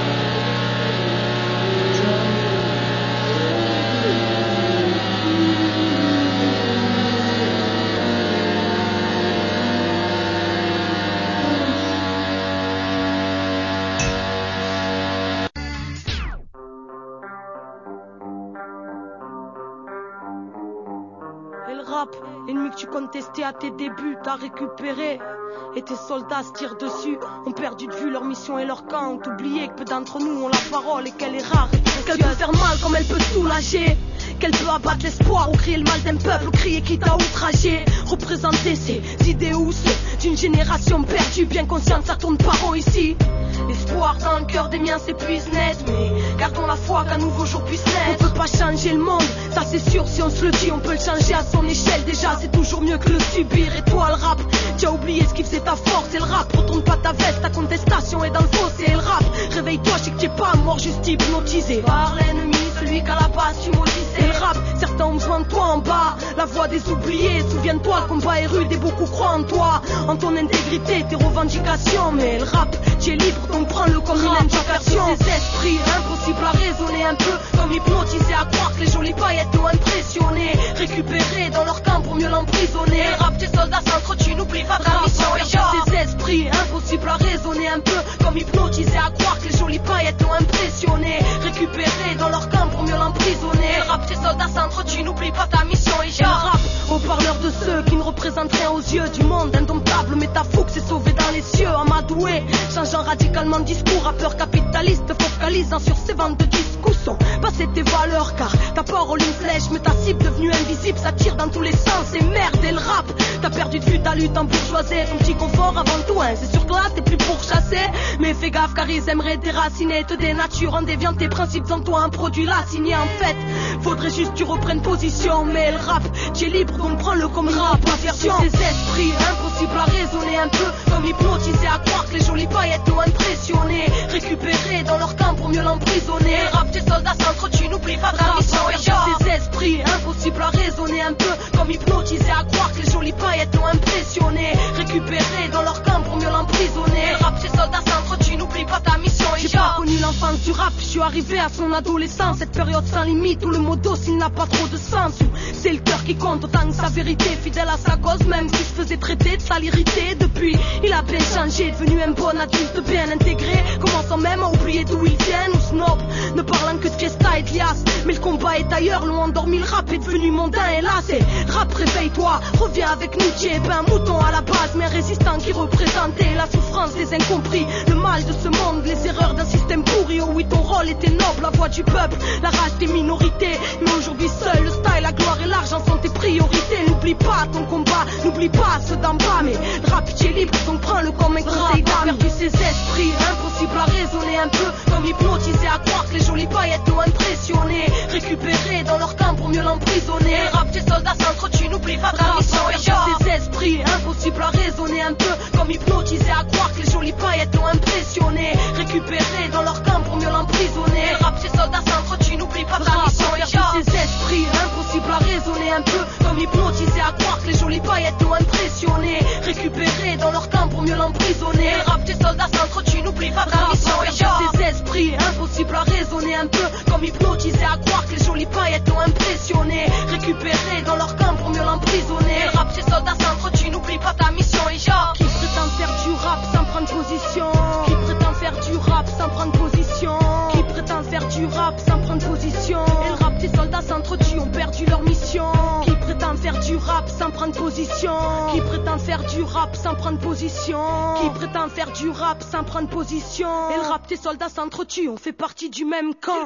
L'ennemi que tu contestais à tes débuts, t'as récupéré. Et tes soldats se tirent dessus, ont perdu de vue leur mission et leur camp, ont oublié que peu d'entre nous ont la parole et qu'elle est rare et précieuse. Qu'elle peut faire mal comme elle peut soulager, qu'elle peut abattre l'espoir ou crier le mal d'un peuple, ou crier qui t'a outragé. Représenter ses idées ou ceux d'une génération perdue, bien consciente ça tourne pas rond ici. L'espoir dans le cœur des miens s'épuise net, mais gardons la foi qu'un nouveau jour puisse naître. On peut pas changer le monde, ça c'est sûr, si on se le dit on peut le changer à son échelle. Déjà c'est toujours mieux que le subir. Et toi le rap, tu as oublié ce qui faisait ta force. Et le rap, retourne pas ta veste, ta contestation est dans le fossé. Et le rap, réveille-toi, je sais que t'es pas mort, juste hypnotisé par l'ennemi, celui qu'à la base tu maudissais. Et le rap, certains ont besoin de toi en bas, la voix des oubliés. Souviens-toi, le combat est rude et beaucoup croient en toi, en ton intégrité, tes revendications. Mais le rap, tu es libre, donc prends-le comme une inversion. Ces esprits, impossible à raisonner un peu, comme hypnotisé à croire que les jolies paillettes l'ont impressionné. Récupéré dans leur camp pour mieux l'emprisonner. Le rap, tes soldats s'entretuent, n'oublie pas ta mission. Ces esprits, impossible à raisonner un peu, comme hypnotisé à croire que les jolies paillettes l'ont impressionné. Récupéré dans leur camp pour mieux l'emprisonner. Le rap, tes soldats s'entretuent, n'oublie pas ta mission. Et je rap au parleur de ceux qui ne représentent rien aux yeux du monde indomptable, mais ta fougue s'est sauvée dans les cieux. Amadoué, changeant radicalement de discours, rappeur capitaliste focalisant sur ses ventes de discours. Sont passées tes valeurs car ta parole une flèche, mais ta cible devenue invisible, ça tire dans tous les sens. Et merde, et le rap, t'as perdu de vue ta lutte en bourgeoisie, ton petit confort avant tout, hein. C'est sûr que là t'es plus pourchassé, mais fais gaffe car ils aimeraient déraciner, te dénaturent en déviant tes principes en toi, un produit là signé. En fait, faudrait juste que tu reprennes position, mais le rap, tu es libre donc prends-le comme une rap version. Ces esprits, impossible à raisonner un peu, comme hypnotisé à croire que les jolies paillettes l'ont impressionné. Récupéré dans leur camp pour mieux l'emprisonner. Le rap, tes soldats s'entretuent, n'oublie pas ta mission. Ces esprits, impossible à raisonner un peu, comme hypnotisé à croire que les jolies paillettes l'ont impressionné. Récupéré dans leur camp pour mieux l'emprisonner. Le rap, tes soldats s'entretuent, n'oublie pas ta mission. J'ai pas connu l'enfance du rap, je suis arrivé à son adolescence, cette période sans limite où le mot dos s'il n'a pas trop de sens, où c'est le cœur qui compte autant que sa vérité, fidèle à sa cause même s'il se faisait traiter de salirité. Depuis, il a bien changé, devenu un bon adulte bien intégré, commençant même à oublier d'où il vient, ou snob, ne parlant que de fiesta et de liasse. Mais le combat est ailleurs, l'ont endormi, le rap est devenu mondain, hélas. Et rap, réveille-toi, reviens avec nous, tu es ben un mouton à la base, mais un résistant qui représentait la souffrance des incompris, le mal de ce monde, les erreurs d'un système pourri. Oh oui, ton rôle était noble, la voix du peuple, la rage des minorités. Mais aujourd'hui seul, le style, la gloire et l'argent sont tes priorités. N'oublie pas ton combat, n'oublie pas ceux d'en bas, mais le rap, tu es libre, donc prends-le comme un conseil d'âme. Perdu ses esprits, impossible à raisonner un peu, comme hypnotisé à croire que les jolies paillettes l'ont impressionné. Récupéré dans leur camp pour mieux l'emprisonner. Le rap, tes soldats s'entretuent, n'oublie pas ta mission. Perdu ses esprits, impossible à raisonner un peu, comme hypnotisé à croire que les jolies paillettes l'ont impressionné. Récupéré dans leur camp pour mieux l'emprisonner. Le rap, tes soldats s'entretuent, n'oublie pas ta mission. Perdu ses esprits, impossible à raisonner un peu, comme hypnotisé à croire que les jolies paillettes l'ont impressionné. Récupéré dans leur camp pour mieux l'emprisonner. Le rap, tes soldats s'entretuent, n'oublie pas ta mission. Perdu ses esprits, impossible à raisonner un peu, comme hypnotisé à croire que les jolies paillettes l'ont impressionné. Récupéré dans leur camp pour mieux l'emprisonner. Le rap, tes soldats s'entretuent, n'oublie pas ta mission. Et genre, qui prétend faire du rap sans prendre position, qui prétend faire du rap sans prendre position, qui prétend faire du rap sans prendre position. Et le rap, tes soldats s'entretuent, ont perdu leur mission. Qui prétend faire du rap sans prendre position, qui prétend faire du rap sans prendre position, qui prétend faire du rap sans prendre position. Et le rap, tes soldats s'entretuent, on fait partie du même camp.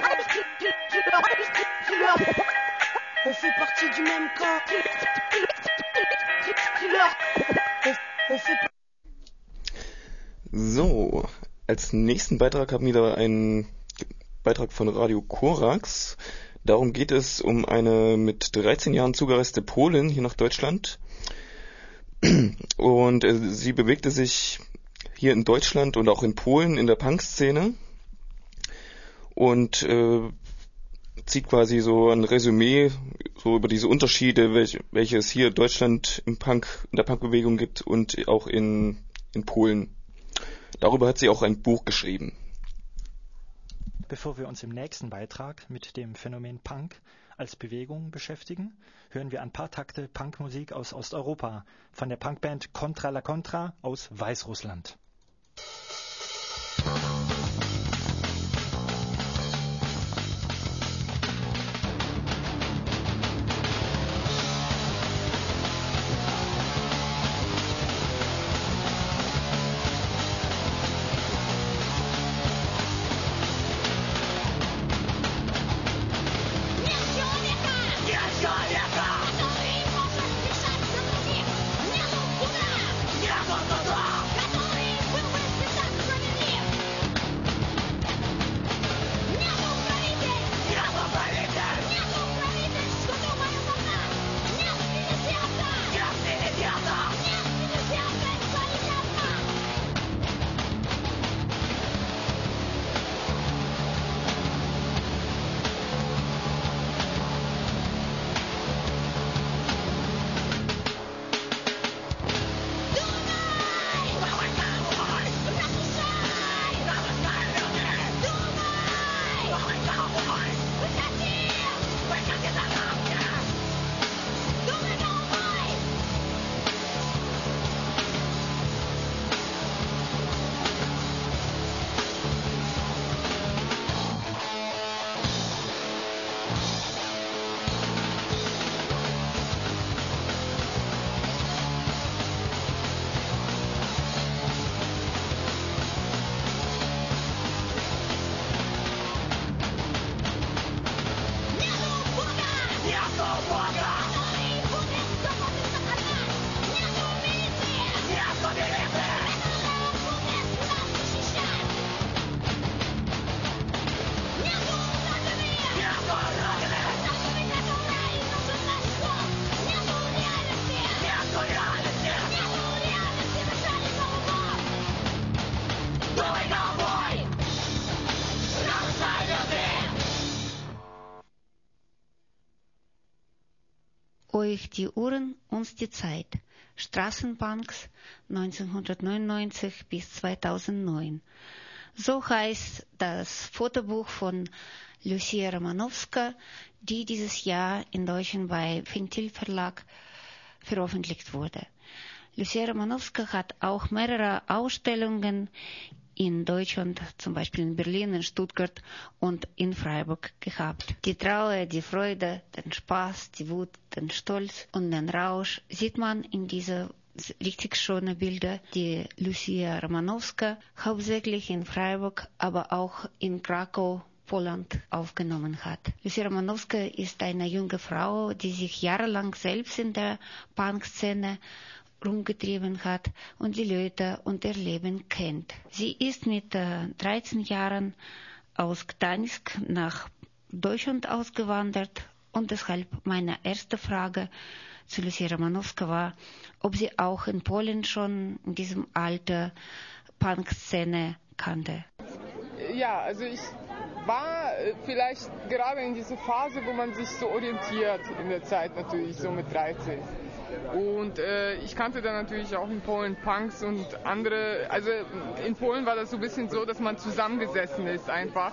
On fait partie du même camp. On fait... So, als nächsten Beitrag haben wir da einen Beitrag von Radio Korax. Darum geht es um eine mit dreizehn Jahren zugereiste Polin hier nach Deutschland. Und äh, sie bewegte sich hier in Deutschland und auch in Polen in der Punk-Szene und äh, zieht quasi so ein Resümee so über diese Unterschiede, welche, welche es hier in Deutschland im Punk, in der Punkbewegung gibt und auch in, in Polen. Darüber hat sie auch ein Buch geschrieben. Bevor wir uns im nächsten Beitrag mit dem Phänomen Punk als Bewegung beschäftigen, hören wir ein paar Takte Punkmusik aus Osteuropa von der Punkband Contra la Contra aus Weißrussland. Euch die Uhren, uns die Zeit. Straßenpunks neunzehnhundertneunundneunzig bis zweitausendneun. So heißt das Fotobuch von Lucia Romanowska, die dieses Jahr in Deutschland bei Ventil Verlag veröffentlicht wurde. Lucia Romanowska hat auch mehrere Ausstellungen in Deutschland, zum Beispiel in Berlin, in Stuttgart und in Freiburg gehabt. Die Trauer, die Freude, den Spaß, die Wut, den Stolz und den Rausch sieht man in diese richtig schönen Bilder, die Lucia Romanowska hauptsächlich in Freiburg, aber auch in Krakau, Poland aufgenommen hat. Lucia Romanowska ist eine junge Frau, die sich jahrelang selbst in der Punk-Szene rumgetrieben hat und die Leute und ihr Leben kennt. Sie ist mit äh, dreizehn Jahren aus Gdańsk nach Deutschland ausgewandert und deshalb meine erste Frage zu Lucia Romanowska war, ob sie auch in Polen schon in diesem Alter Punk-Szene kannte. Ja, also ich war vielleicht gerade in dieser Phase, wo man sich so orientiert in der Zeit natürlich, so mit dreizehn. Und äh, ich kannte dann natürlich auch in Polen Punks und andere, also in Polen war das so ein bisschen so, dass man zusammengesessen ist einfach.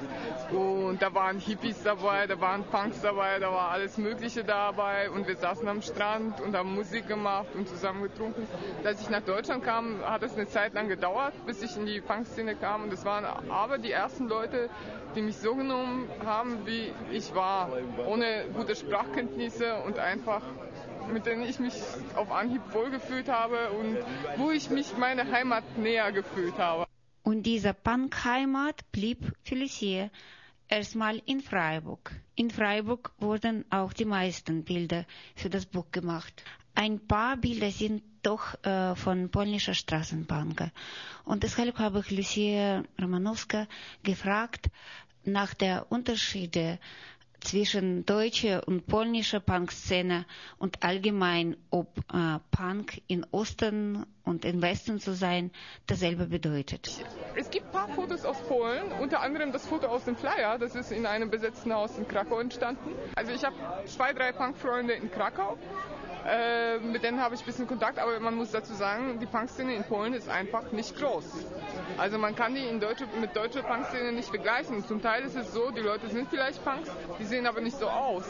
Und da waren Hippies dabei, da waren Punks dabei, da war alles Mögliche dabei und wir saßen am Strand und haben Musik gemacht und zusammen getrunken. Als ich nach Deutschland kam, hat es eine Zeit lang gedauert, bis ich in die Punkszene kam und es waren aber die ersten Leute, die mich so genommen haben, wie ich war, ohne gute Sprachkenntnisse und einfach mit denen ich mich auf Anhieb wohlgefühlt habe und wo ich mich meine Heimat näher gefühlt habe. Und diese Punk-Heimat blieb für Lucia erstmal in Freiburg. In Freiburg wurden auch die meisten Bilder für das Buch gemacht. Ein paar Bilder sind doch äh, von polnischer Straßenpunk. Und deshalb habe ich Lucia Romanowska gefragt nach der Unterschiede zwischen deutscher und polnischer Punk-Szene und allgemein, ob äh, Punk in Osten und im Westen zu sein, dasselbe bedeutet. Es gibt ein paar Fotos aus Polen, unter anderem das Foto aus dem Flyer, das ist in einem besetzten Haus in Krakau entstanden. Also ich habe zwei, drei Punk-Freunde in Krakau Äh, mit denen habe ich ein bisschen Kontakt, aber man muss dazu sagen, die Punkszene in Polen ist einfach nicht groß. Also man kann die in deutsche, mit deutscher Punkszene nicht vergleichen. Zum Teil ist es so, die Leute sind vielleicht Punks, die sehen aber nicht so aus.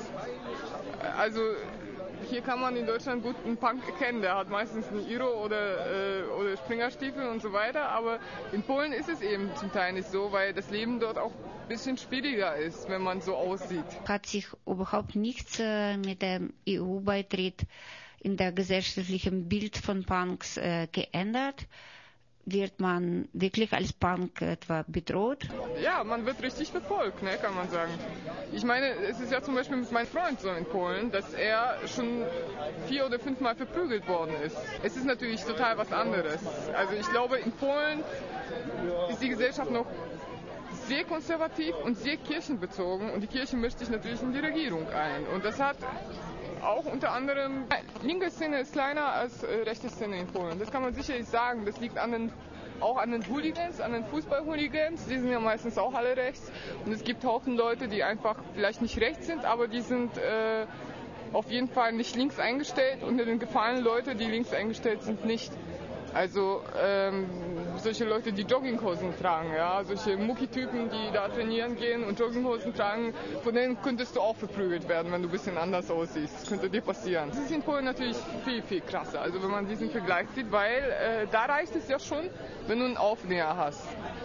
Also hier kann man in Deutschland gut einen Punk erkennen, der hat meistens einen Iro oder, äh, oder Springerstiefel und so weiter, aber in Polen ist es eben zum Teil nicht so, weil das Leben dort auch ein bisschen schwieriger ist, wenn man so aussieht. Hat sich überhaupt nichts äh, mit dem E U-Beitritt in der gesellschaftlichen Bild von Punks äh, geändert? Wird man wirklich als Punk etwa bedroht? Ja, man wird richtig verfolgt, ne, kann man sagen. Ich meine, es ist ja zum Beispiel mit meinem Freund so in Polen, dass er schon vier oder fünfmal verprügelt worden ist. Es ist natürlich total was anderes. Also ich glaube, in Polen ist die Gesellschaft noch sehr konservativ und sehr kirchenbezogen und die Kirche mischt sich natürlich in die Regierung ein. Und das hat auch unter anderem, linke Szene ist kleiner als äh, rechte Szene in Polen. Das kann man sicherlich sagen. Das liegt an den, auch an den Hooligans, an den Fußball-Hooligans. Die sind ja meistens auch alle rechts. Und es gibt Haufen Leute, die einfach vielleicht nicht rechts sind, aber die sind äh, auf jeden Fall nicht links eingestellt. Und den gefallenen Leute, die links eingestellt sind, nicht. Also ähm, solche Leute, die Jogginghosen tragen, ja, solche Mucki-Typen, die da trainieren gehen und Jogginghosen tragen, von denen könntest du auch verprügelt werden, wenn du ein bisschen anders aussiehst. Das könnte dir passieren. Das ist in Polen natürlich viel, viel krasser, also wenn man diesen Vergleich sieht, weil äh, da reicht es ja schon, wenn du einen Aufnäher hast.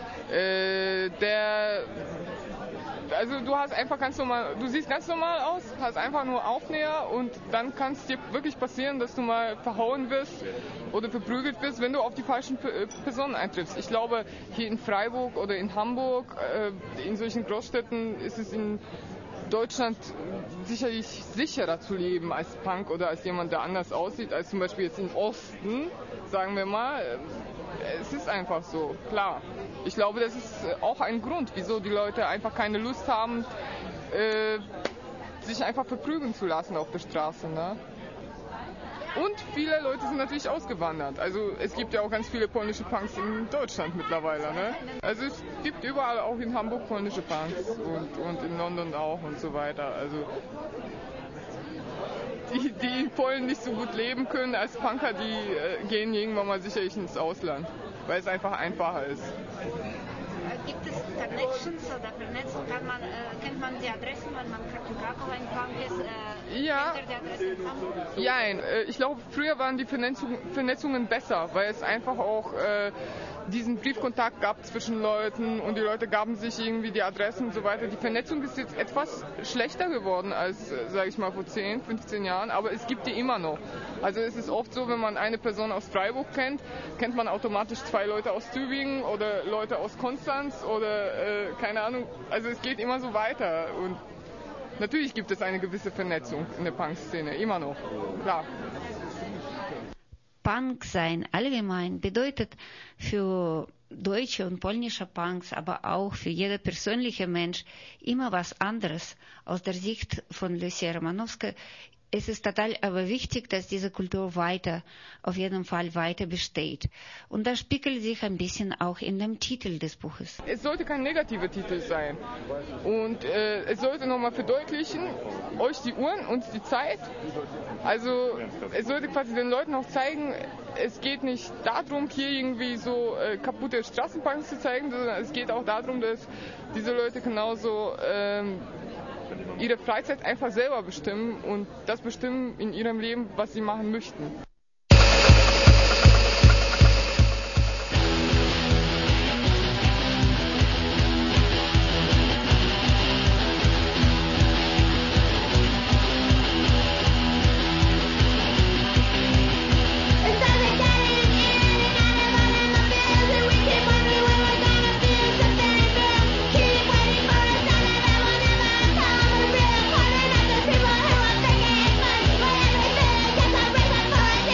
Äh, der Also du hast einfach ganz normal, du siehst ganz normal aus, hast einfach nur Aufnäher und dann kann es dir wirklich passieren, dass du mal verhauen wirst oder verprügelt wirst, wenn du auf die falschen Personen eintriffst. Ich glaube, hier in Freiburg oder in Hamburg, in solchen Großstädten ist es in Deutschland sicherlich sicherer zu leben als Punk oder als jemand, der anders aussieht, als zum Beispiel jetzt im Osten, sagen wir mal. Es ist einfach so, klar. Ich glaube, das ist auch ein Grund, wieso die Leute einfach keine Lust haben, äh, sich einfach verprügeln zu lassen auf der Straße. Ne? Und viele Leute sind natürlich ausgewandert. Also es gibt ja auch ganz viele polnische Punks in Deutschland mittlerweile. Ne? Also es gibt überall auch in Hamburg polnische Punks und, und in London auch und so weiter. Also die, die in Polen nicht so gut leben können als Punker, die äh, gehen irgendwann mal sicherlich ins Ausland, weil es einfach einfacher ist. Gibt es Connections oder Vernetzung? Kann man, äh, kennt man die Adressen, wenn man in Krakow ein Punk ist? Äh, ja, kennt ihr die Adresse in Hamburg? ja, äh, ich glaube, früher waren die Vernetzung, Vernetzungen besser, weil es einfach auch äh, diesen Briefkontakt gab zwischen Leuten und die Leute gaben sich irgendwie die Adressen und so weiter. Die Vernetzung ist jetzt etwas schlechter geworden als, sage ich mal, vor zehn, fünfzehn Jahren, aber es gibt die immer noch. Also es ist oft so, wenn man eine Person aus Freiburg kennt, kennt man automatisch zwei Leute aus Tübingen oder Leute aus Konstanz oder äh, keine Ahnung. Also es geht immer so weiter und natürlich gibt es eine gewisse Vernetzung in der Punk-Szene, immer noch, klar. Punk sein allgemein bedeutet für deutsche und polnische Punks, aber auch für jeder persönliche Mensch immer was anderes. Aus der Sicht von Lucia Romanowska es ist total aber wichtig, dass diese Kultur weiter, auf jeden Fall weiter besteht. Und das spiegelt sich ein bisschen auch in dem Titel des Buches. Es sollte kein negativer Titel sein. Und äh, es sollte nochmal verdeutlichen, euch die Uhren und die Zeit. Also es sollte quasi den Leuten auch zeigen, es geht nicht darum, hier irgendwie so äh, kaputte Straßenpunks zu zeigen, sondern es geht auch darum, dass diese Leute genauso ähm, ihre Freizeit einfach selber bestimmen und das bestimmen in ihrem Leben, was sie machen möchten. People who are thinking it's fun, but everything gets a reason for it.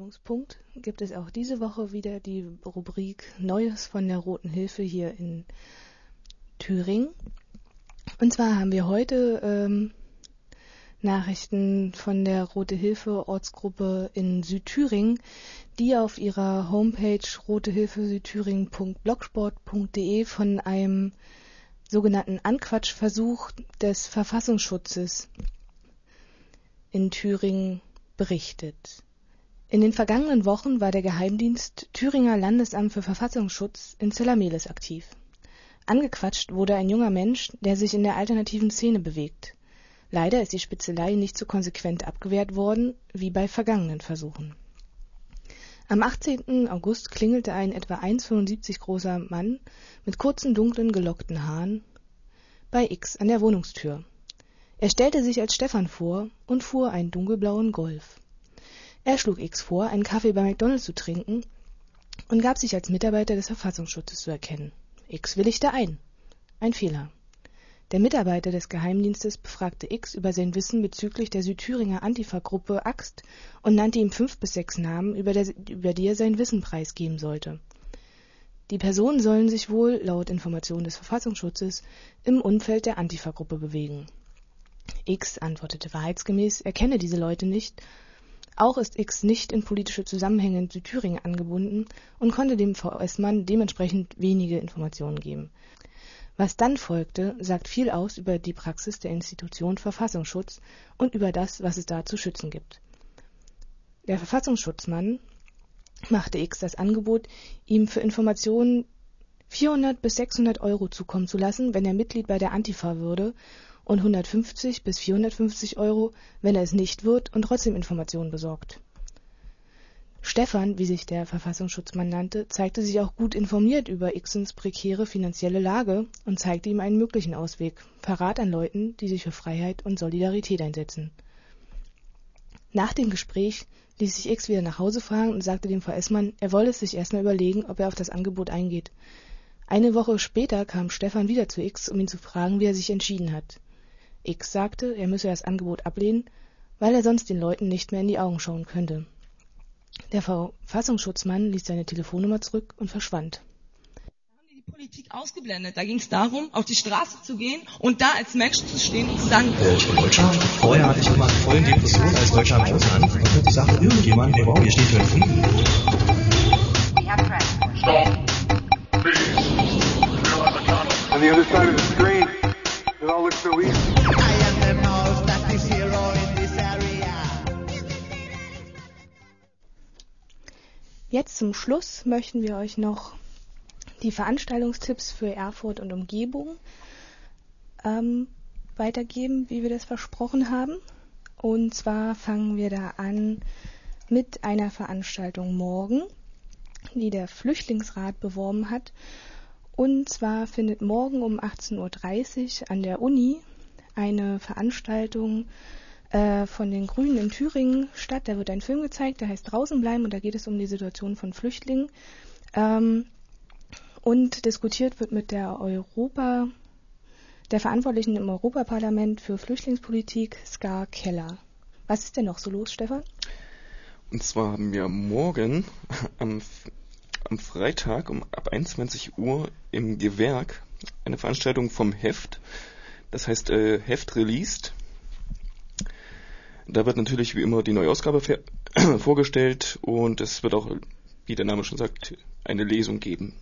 Ausgangspunkt gibt es auch diese Woche wieder die Rubrik Neues von der Roten Hilfe hier in Thüringen. Und zwar haben wir heute ähm, Nachrichten von der Rote Hilfe Ortsgruppe in Südthüringen, die auf ihrer Homepage rotehilfesüdthüringen punkt blogspot punkt de von einem sogenannten Anquatschversuch des Verfassungsschutzes in Thüringen berichtet. In den vergangenen Wochen war der Geheimdienst Thüringer Landesamt für Verfassungsschutz in Zellermelis aktiv. Angequatscht wurde ein junger Mensch, der sich in der alternativen Szene bewegt. Leider ist die Spitzelei nicht so konsequent abgewehrt worden wie bei vergangenen Versuchen. Am achtzehnten August klingelte ein etwa eins Komma fünfundsiebzig großer Mann mit kurzen, dunklen, gelockten Haaren bei X an der Wohnungstür. Er stellte sich als Stefan vor und fuhr einen dunkelblauen Golf. Er schlug X vor, einen Kaffee bei McDonald's zu trinken und gab sich als Mitarbeiter des Verfassungsschutzes zu erkennen. X willigte ein. Ein Fehler. Der Mitarbeiter des Geheimdienstes befragte X über sein Wissen bezüglich der Südthüringer Antifa-Gruppe Axt und nannte ihm fünf bis sechs Namen, über, der, über die er sein Wissen preisgeben sollte. Die Personen sollen sich wohl, laut Informationen des Verfassungsschutzes, im Umfeld der Antifa-Gruppe bewegen. X antwortete wahrheitsgemäß, er kenne diese Leute nicht. Auch ist X nicht in politische Zusammenhänge in Südthüringen angebunden und konnte dem V S-Mann dementsprechend wenige Informationen geben. Was dann folgte, sagt viel aus über die Praxis der Institution Verfassungsschutz und über das, was es da zu schützen gibt. Der Verfassungsschutzmann machte X das Angebot, ihm für Informationen vierhundert bis sechshundert Euro zukommen zu lassen, wenn er Mitglied bei der Antifa würde, und hundertfünfzig bis vierhundertfünfzig Euro, wenn er es nicht wird und trotzdem Informationen besorgt. Stefan, wie sich der Verfassungsschutzmann nannte, zeigte sich auch gut informiert über Xens prekäre finanzielle Lage und zeigte ihm einen möglichen Ausweg: Verrat an Leuten, die sich für Freiheit und Solidarität einsetzen. Nach dem Gespräch ließ sich X wieder nach Hause fahren und sagte dem V S-Mann, er wolle es sich erstmal überlegen, ob er auf das Angebot eingeht. Eine Woche später kam Stefan wieder zu X, um ihn zu fragen, wie er sich entschieden hat. X sagte, er müsse das Angebot ablehnen, weil er sonst den Leuten nicht mehr in die Augen schauen könnte. Der Verfassungsschutzmann ließ seine Telefonnummer zurück und verschwand. Die Politik ausgeblendet. Da ging es darum, auf die Straße zu gehen und da als Mensch zu stehen und zu sagen, äh, ich bin Deutscher. Vorher hatte ich immer eine volle Depression als Deutscher im Ausland. Und dann die Sache irgendjemand, hey, wow, hier steht für Frieden. Stop. Please. On the other side of the screen, it all looks so easy. I am the most active hero in this area. Jetzt zum Schluss möchten wir euch noch die Veranstaltungstipps für Erfurt und Umgebung ähm, weitergeben, wie wir das versprochen haben. Und zwar fangen wir da an mit einer Veranstaltung morgen, die der Flüchtlingsrat beworben hat. Und zwar findet morgen um achtzehn Uhr dreißig an der Uni eine Veranstaltung äh, von den Grünen in Thüringen statt. Da wird ein Film gezeigt, der heißt Draußen bleiben, und da geht es um die Situation von Flüchtlingen. Ähm, und diskutiert wird mit der Europa, der Verantwortlichen im Europaparlament für Flüchtlingspolitik, Ska Keller. Was ist denn noch so los, Stefan? Und zwar haben wir morgen am, am Freitag um ab einundzwanzig Uhr im Gewerk eine Veranstaltung vom Heft. Das heißt äh, Heft Released. Da wird natürlich wie immer die neue Ausgabe ver- vorgestellt und es wird auch, wie der Name schon sagt, eine Lesung geben.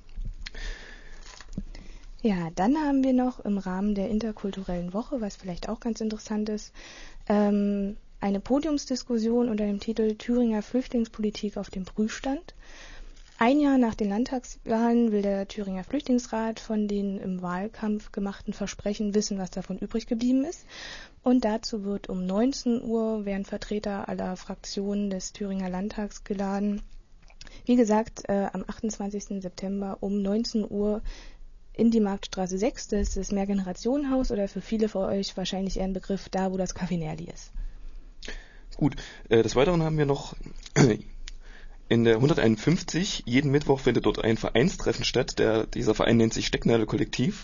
Ja, dann haben wir noch im Rahmen der interkulturellen Woche, was vielleicht auch ganz interessant ist, ähm, eine Podiumsdiskussion unter dem Titel Thüringer Flüchtlingspolitik auf dem Prüfstand. Ein Jahr nach den Landtagswahlen will der Thüringer Flüchtlingsrat von den im Wahlkampf gemachten Versprechen wissen, was davon übrig geblieben ist. Und dazu wird um neunzehn Uhr werden Vertreter aller Fraktionen des Thüringer Landtags geladen. Wie gesagt, äh, am achtundzwanzigsten September um neunzehn Uhr in die Marktstraße sechs, das ist das Mehrgenerationenhaus, oder für viele von euch wahrscheinlich eher ein Begriff, da wo das Café Nerli ist. Gut, äh, des Weiteren haben wir noch in der hunderteinundfünfzig, jeden Mittwoch findet dort ein Vereinstreffen statt. Der, dieser Verein nennt sich Stecknadel Kollektiv.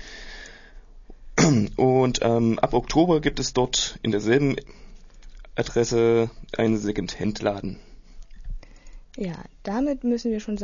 Und ähm, ab Oktober gibt es dort in derselben Adresse einen Second-Hand-Laden. Ja, damit müssen wir schon